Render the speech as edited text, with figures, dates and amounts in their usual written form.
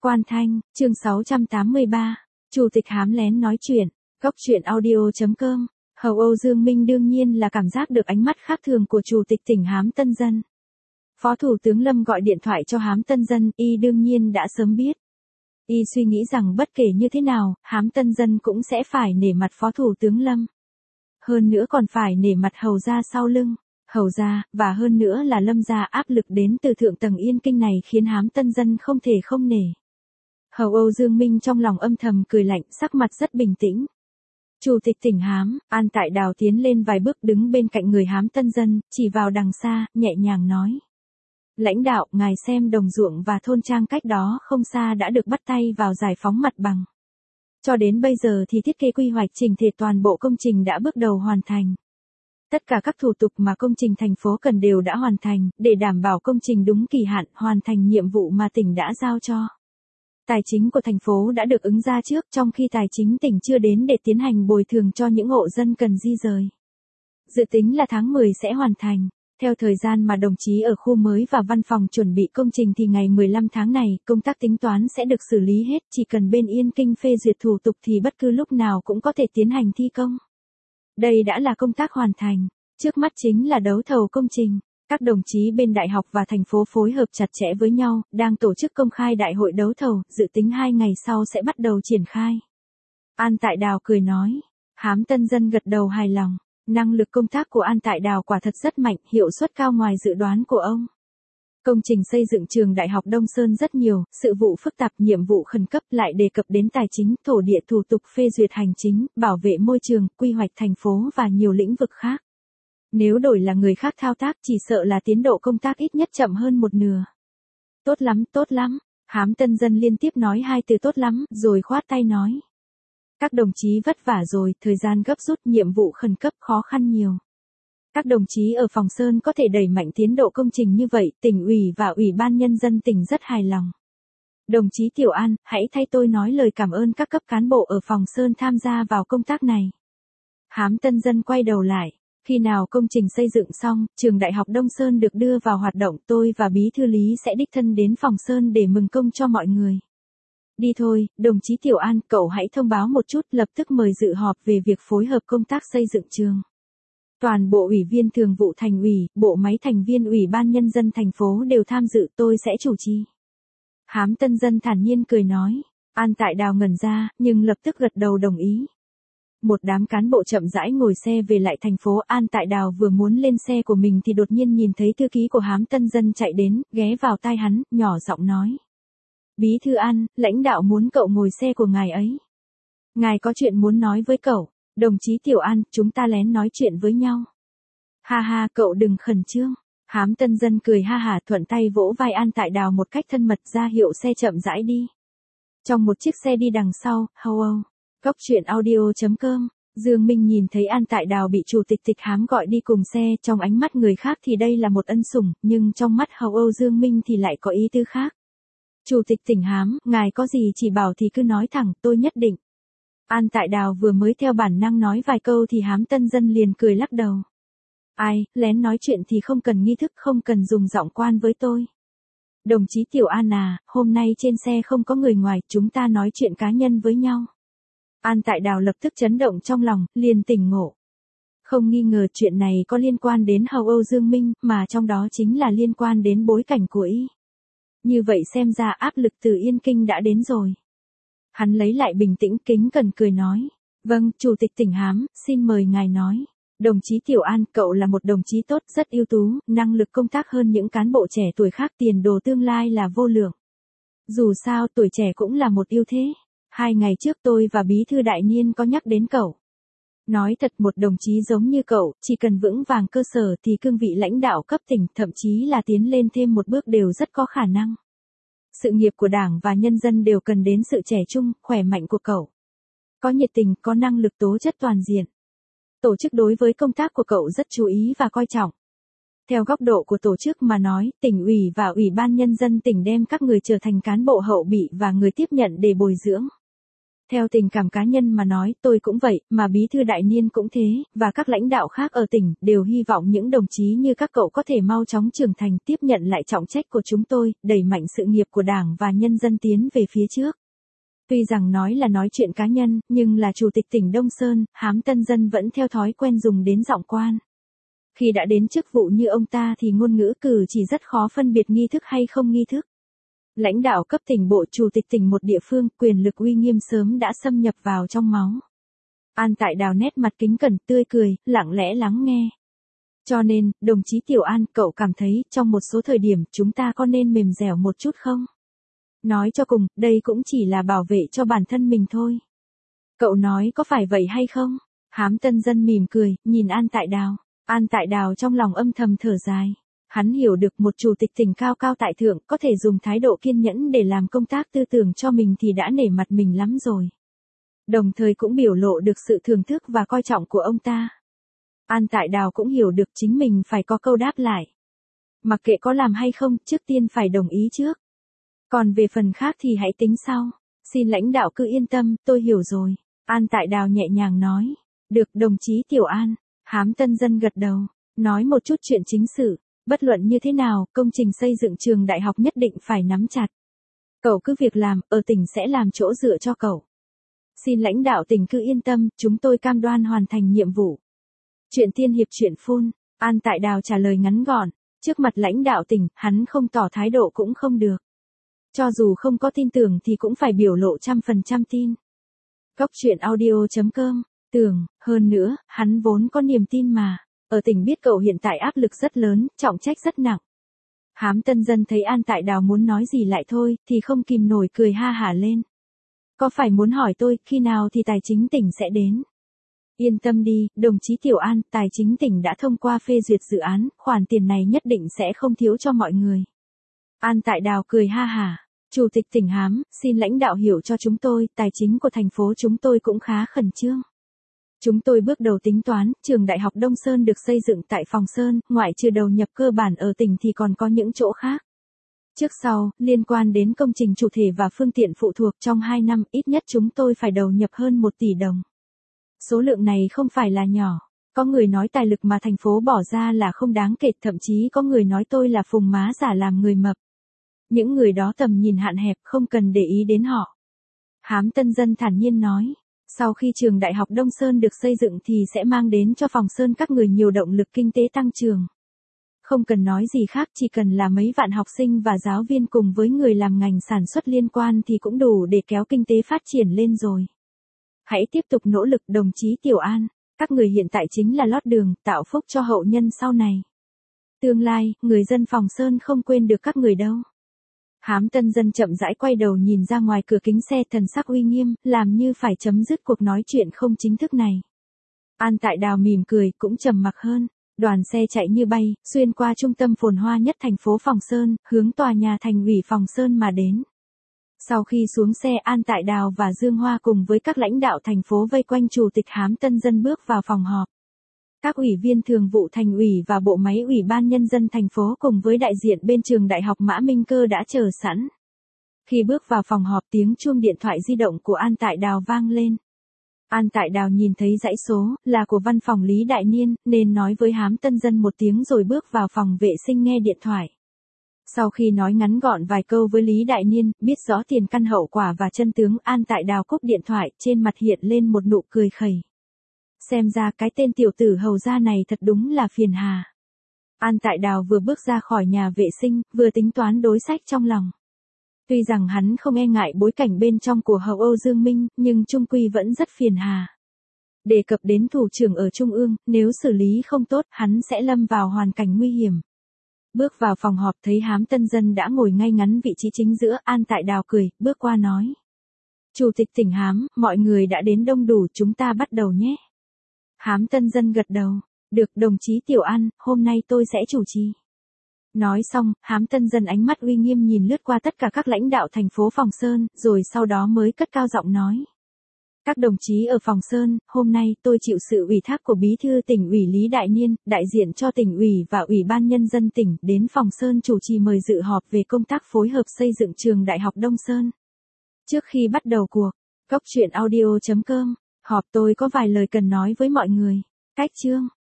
Quan Thanh, chương 683, Chủ tịch hám lén nói chuyện, góc truyện audio.com. Hầu Âu Dương Minh đương nhiên là cảm giác được ánh mắt khác thường của Chủ tịch tỉnh Hám Tân Dân. Phó Thủ tướng Lâm gọi điện thoại cho Hám Tân Dân, y đương nhiên đã sớm biết. Y suy nghĩ rằng bất kể như thế nào, Hám Tân Dân cũng sẽ phải nể mặt Phó Thủ tướng Lâm. Hơn nữa còn phải nể mặt Hầu gia sau lưng. Hầu gia, và hơn nữa là Lâm gia áp lực đến từ thượng tầng Yên Kinh này khiến Hám Tân Dân không thể không nể. Hầu Âu Dương Minh trong lòng âm thầm cười lạnh, sắc mặt rất bình tĩnh. Chủ tịch tỉnh Hám, An Tại Đào tiến lên vài bước đứng bên cạnh người Hám Tân Dân, chỉ vào đằng xa, nhẹ nhàng nói. Lãnh đạo, ngài xem đồng ruộng và thôn trang cách đó không xa đã được bắt tay vào giải phóng mặt bằng. Cho đến bây giờ thì thiết kế quy hoạch chỉnh thể toàn bộ công trình đã bước đầu hoàn thành. Tất cả các thủ tục mà công trình thành phố cần đều đã hoàn thành, để đảm bảo công trình đúng kỳ hạn, hoàn thành nhiệm vụ mà tỉnh đã giao cho. Tài chính của thành phố đã được ứng ra trước, trong khi tài chính tỉnh chưa đến để tiến hành bồi thường cho những hộ dân cần di rời. Dự tính là tháng 10 sẽ hoàn thành. Theo thời gian mà đồng chí ở khu mới và văn phòng chuẩn bị công trình thì ngày 15 tháng này, công tác tính toán sẽ được xử lý hết, chỉ cần bên Yên Kinh phê duyệt thủ tục thì bất cứ lúc nào cũng có thể tiến hành thi công. Đây đã là công tác hoàn thành, trước mắt chính là đấu thầu công trình. Các đồng chí bên đại học và thành phố phối hợp chặt chẽ với nhau, đang tổ chức công khai đại hội đấu thầu, dự tính 2 ngày sau sẽ bắt đầu triển khai. An Tại Đào cười nói, Hám Tân Dân gật đầu hài lòng, năng lực công tác của An Tại Đào quả thật rất mạnh, hiệu suất cao ngoài dự đoán của ông. Công trình xây dựng trường Đại học Đông Sơn rất nhiều, sự vụ phức tạp, nhiệm vụ khẩn cấp lại đề cập đến tài chính, thổ địa thủ tục phê duyệt hành chính, bảo vệ môi trường, quy hoạch thành phố và nhiều lĩnh vực khác. Nếu đổi là người khác thao tác chỉ sợ là tiến độ công tác ít nhất chậm hơn một nửa. Tốt lắm, tốt lắm. Hám Tân Dân liên tiếp nói 2 từ tốt lắm, rồi khoát tay nói. Các đồng chí vất vả rồi, thời gian gấp rút, nhiệm vụ khẩn cấp khó khăn nhiều. Các đồng chí ở Phòng Sơn có thể đẩy mạnh tiến độ công trình như vậy, tỉnh ủy và Ủy ban Nhân dân tỉnh rất hài lòng. Đồng chí Tiểu An, hãy thay tôi nói lời cảm ơn các cấp cán bộ ở Phòng Sơn tham gia vào công tác này. Hám Tân Dân quay đầu lại. Khi nào công trình xây dựng xong, trường Đại học Đông Sơn được đưa vào hoạt động, tôi và Bí thư Lý sẽ đích thân đến Phòng Sơn để mừng công cho mọi người. Đi thôi, đồng chí Tiểu An, cậu hãy thông báo một chút, lập tức mời dự họp về việc phối hợp công tác xây dựng trường. Toàn bộ ủy viên thường vụ thành ủy, bộ máy thành viên Ủy ban Nhân dân thành phố đều tham dự, tôi sẽ chủ trì. Hám Tân Dân thản nhiên cười nói. An Tại Đào ngẩn ra, nhưng lập tức gật đầu đồng ý. Một đám cán bộ chậm rãi ngồi xe về lại thành phố. An Tại Đào vừa muốn lên xe của mình thì đột nhiên nhìn thấy thư ký của Hám Tân Dân chạy đến, ghé vào tai hắn, nhỏ giọng nói. Bí thư An, lãnh đạo muốn cậu ngồi xe của ngài ấy. Ngài có chuyện muốn nói với cậu. Đồng chí Tiểu An, chúng ta lén nói chuyện với nhau. Ha ha, cậu đừng khẩn trương. Hám Tân Dân cười ha hả, thuận tay vỗ vai An Tại Đào một cách thân mật, ra hiệu xe chậm rãi đi. Trong một chiếc xe đi đằng sau, Hầu Âu. Góc truyện audio.com. Dương Minh nhìn thấy An Tại Đào bị chủ tịch tịch Hám gọi đi cùng xe, trong ánh mắt người khác thì đây là một ân sủng, nhưng trong mắt Hầu Âu Dương Minh thì lại có ý tư khác. Chủ tịch tỉnh Hám, ngài có gì chỉ bảo thì cứ nói thẳng, tôi nhất định. An Tại Đào vừa mới theo bản năng nói vài câu thì Hám Tân Dân liền cười lắc đầu. Ai, lén nói chuyện thì không cần nghi thức, không cần dùng giọng quan với tôi. Đồng chí Tiểu An à, hôm nay trên xe không có người ngoài, chúng ta nói chuyện cá nhân với nhau. An Tại Đào lập tức chấn động trong lòng, liền tỉnh ngộ. Không nghi ngờ chuyện này có liên quan đến Hầu Âu Dương Minh, mà trong đó chính là liên quan đến bối cảnh của y. Như vậy xem ra áp lực từ Yên Kinh đã đến rồi. Hắn lấy lại bình tĩnh, kính cẩn cười nói. Vâng, Chủ tịch tỉnh Hám, xin mời ngài nói. Đồng chí Tiểu An, cậu là một đồng chí tốt, rất ưu tú, năng lực công tác hơn những cán bộ trẻ tuổi khác, tiền đồ tương lai là vô lượng. Dù sao tuổi trẻ cũng là một ưu thế. 2 ngày trước tôi và Bí thư Đại Niên có nhắc đến cậu. Nói thật, một đồng chí giống như cậu, chỉ cần vững vàng cơ sở thì cương vị lãnh đạo cấp tỉnh, thậm chí là tiến lên thêm một bước đều rất có khả năng. Sự nghiệp của Đảng và nhân dân đều cần đến sự trẻ trung, khỏe mạnh của cậu. Có nhiệt tình, có năng lực, tố chất toàn diện. Tổ chức đối với công tác của cậu rất chú ý và coi trọng. Theo góc độ của tổ chức mà nói, tỉnh ủy và Ủy ban Nhân dân tỉnh đem các người trở thành cán bộ hậu bị và người tiếp nhận để bồi dưỡng. Theo tình cảm cá nhân mà nói, tôi cũng vậy, mà bí thư Đại Niên cũng thế, và các lãnh đạo khác ở tỉnh, đều hy vọng những đồng chí như các cậu có thể mau chóng trưởng thành, tiếp nhận lại trọng trách của chúng tôi, đẩy mạnh sự nghiệp của Đảng và nhân dân tiến về phía trước. Tuy rằng nói là nói chuyện cá nhân, nhưng là chủ tịch tỉnh Đông Sơn, Hám Tân Dân vẫn theo thói quen dùng đến giọng quan. Khi đã đến chức vụ như ông ta thì ngôn ngữ cử chỉ rất khó phân biệt nghi thức hay không nghi thức. Lãnh đạo cấp tỉnh bộ, chủ tịch tỉnh một địa phương, quyền lực uy nghiêm sớm đã xâm nhập vào trong máu. An Tại Đào nét mặt kính cẩn tươi cười, lặng lẽ lắng nghe. Cho nên, đồng chí Tiểu An, cậu cảm thấy trong một số thời điểm chúng ta có nên mềm dẻo một chút không? Nói cho cùng, đây cũng chỉ là bảo vệ cho bản thân mình thôi. Cậu nói có phải vậy hay không? Hám Tân Dân mỉm cười, nhìn An Tại Đào. An Tại Đào trong lòng âm thầm thở dài. Hắn hiểu được một chủ tịch tỉnh cao cao tại thượng có thể dùng thái độ kiên nhẫn để làm công tác tư tưởng cho mình thì đã nể mặt mình lắm rồi. Đồng thời cũng biểu lộ được sự thưởng thức và coi trọng của ông ta. An Tại Đào cũng hiểu được chính mình phải có câu đáp lại. Mặc kệ có làm hay không, trước tiên phải đồng ý trước. Còn về phần khác thì hãy tính sau. Xin lãnh đạo cứ yên tâm, tôi hiểu rồi. An Tại Đào nhẹ nhàng nói. Được, đồng chí Tiểu An. Hám Tân Dân gật đầu. Nói một chút chuyện chính sự. Bất luận như thế nào, công trình xây dựng trường đại học nhất định phải nắm chặt. Cậu cứ việc làm, ở tỉnh sẽ làm chỗ dựa cho cậu. Xin lãnh đạo tỉnh cứ yên tâm, chúng tôi cam đoan hoàn thành nhiệm vụ. Chuyện tiên hiệp chuyện phun, An Tại Đào trả lời ngắn gọn. Trước mặt lãnh đạo tỉnh, hắn không tỏ thái độ cũng không được. Cho dù không có tin tưởng thì cũng phải biểu lộ 100% tin. Góc truyện audio.com, tưởng, hơn nữa, hắn vốn có niềm tin mà. Ở tỉnh biết cậu hiện tại áp lực rất lớn, trọng trách rất nặng. Hám Tân Dân thấy An Tại Đào muốn nói gì lại thôi, thì không kìm nổi cười ha hả lên. Có phải muốn hỏi tôi, khi nào thì tài chính tỉnh sẽ đến? Yên tâm đi, đồng chí Tiểu An, tài chính tỉnh đã thông qua phê duyệt dự án, khoản tiền này nhất định sẽ không thiếu cho mọi người. An Tại Đào cười ha hả. Chủ tịch tỉnh Hám, xin lãnh đạo hiểu cho chúng tôi, tài chính của thành phố chúng tôi cũng khá khẩn trương. Chúng tôi bước đầu tính toán, trường Đại học Đông Sơn được xây dựng tại Phòng Sơn, ngoại trừ đầu nhập cơ bản ở tỉnh thì còn có những chỗ khác. Trước sau, liên quan đến công trình chủ thể và phương tiện phụ thuộc trong 2 năm, ít nhất chúng tôi phải đầu nhập hơn 1 tỷ đồng. Số lượng này không phải là nhỏ. Có người nói tài lực mà thành phố bỏ ra là không đáng kể, thậm chí có người nói tôi là phùng má giả làm người mập. Những người đó tầm nhìn hạn hẹp, không cần để ý đến họ. Hám Tân Dân thản nhiên nói. Sau khi trường Đại học Đông Sơn được xây dựng thì sẽ mang đến cho Phòng Sơn các người nhiều động lực kinh tế tăng trưởng. Không cần nói gì khác, chỉ cần là mấy vạn học sinh và giáo viên cùng với người làm ngành sản xuất liên quan thì cũng đủ để kéo kinh tế phát triển lên rồi. Hãy tiếp tục nỗ lực đồng chí Tiểu An, các người hiện tại chính là lót đường, tạo phúc cho hậu nhân sau này. Tương lai, người dân Phòng Sơn không quên được các người đâu. Hám Tân Dân chậm rãi quay đầu nhìn ra ngoài cửa kính xe, thần sắc uy nghiêm, làm như phải chấm dứt cuộc nói chuyện không chính thức này. An Tại Đào mỉm cười, cũng trầm mặc hơn. Đoàn xe chạy như bay, xuyên qua trung tâm phồn hoa nhất thành phố Phòng Sơn, hướng tòa nhà thành ủy Phòng Sơn mà đến. Sau khi xuống xe, An Tại Đào và Dương Hoa cùng với các lãnh đạo thành phố vây quanh chủ tịch Hám Tân Dân bước vào phòng họp. Các ủy viên thường vụ thành ủy và bộ máy ủy ban nhân dân thành phố cùng với đại diện bên trường Đại học Mã Minh Cơ đã chờ sẵn. Khi bước vào phòng họp, tiếng chuông điện thoại di động của An Tại Đào vang lên. An Tại Đào nhìn thấy dãy số, là của văn phòng Lý Đại Niên, nên nói với Hám Tân Dân một tiếng rồi bước vào phòng vệ sinh nghe điện thoại. Sau khi nói ngắn gọn vài câu với Lý Đại Niên, biết rõ tiền căn hậu quả và chân tướng, An Tại Đào cúp điện thoại, trên mặt hiện lên một nụ cười khẩy. Xem ra cái tên tiểu tử hầu gia này thật đúng là phiền hà. An Tại Đào vừa bước ra khỏi nhà vệ sinh, vừa tính toán đối sách trong lòng. Tuy rằng hắn không e ngại bối cảnh bên trong của hầu Âu Dương Minh, nhưng chung quy vẫn rất phiền hà. Đề cập đến thủ trưởng ở Trung ương, nếu xử lý không tốt, hắn sẽ lâm vào hoàn cảnh nguy hiểm. Bước vào phòng họp thấy Hám Tân Dân đã ngồi ngay ngắn vị trí chính giữa, An Tại Đào cười, bước qua nói. Chủ tịch tỉnh Hám, mọi người đã đến đông đủ, chúng ta bắt đầu nhé. Hám Tân Dân gật đầu. Được, đồng chí Tiểu An, hôm nay tôi sẽ chủ trì. Nói xong, Hám Tân Dân ánh mắt uy nghiêm nhìn lướt qua tất cả các lãnh đạo thành phố Phòng Sơn, rồi sau đó mới cất cao giọng nói. Các đồng chí ở Phòng Sơn, hôm nay tôi chịu sự ủy thác của Bí thư tỉnh ủy Lý Đại Niên, đại diện cho tỉnh ủy và Ủy ban Nhân dân tỉnh, đến Phòng Sơn chủ trì mời dự họp về công tác phối hợp xây dựng trường Đại học Đông Sơn. Trước khi bắt đầu cuộc Cốc truyện audio.com. Họp tôi có vài lời cần nói với mọi người. Cách chương.